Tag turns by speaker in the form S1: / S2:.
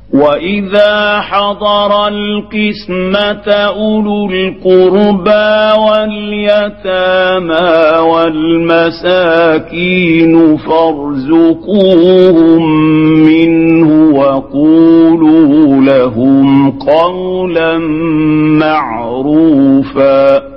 S1: وإذا حضر القسمة أولو القربى واليتامى والمساكين فارزقوهم منه وقولوا لهم قولا معروفا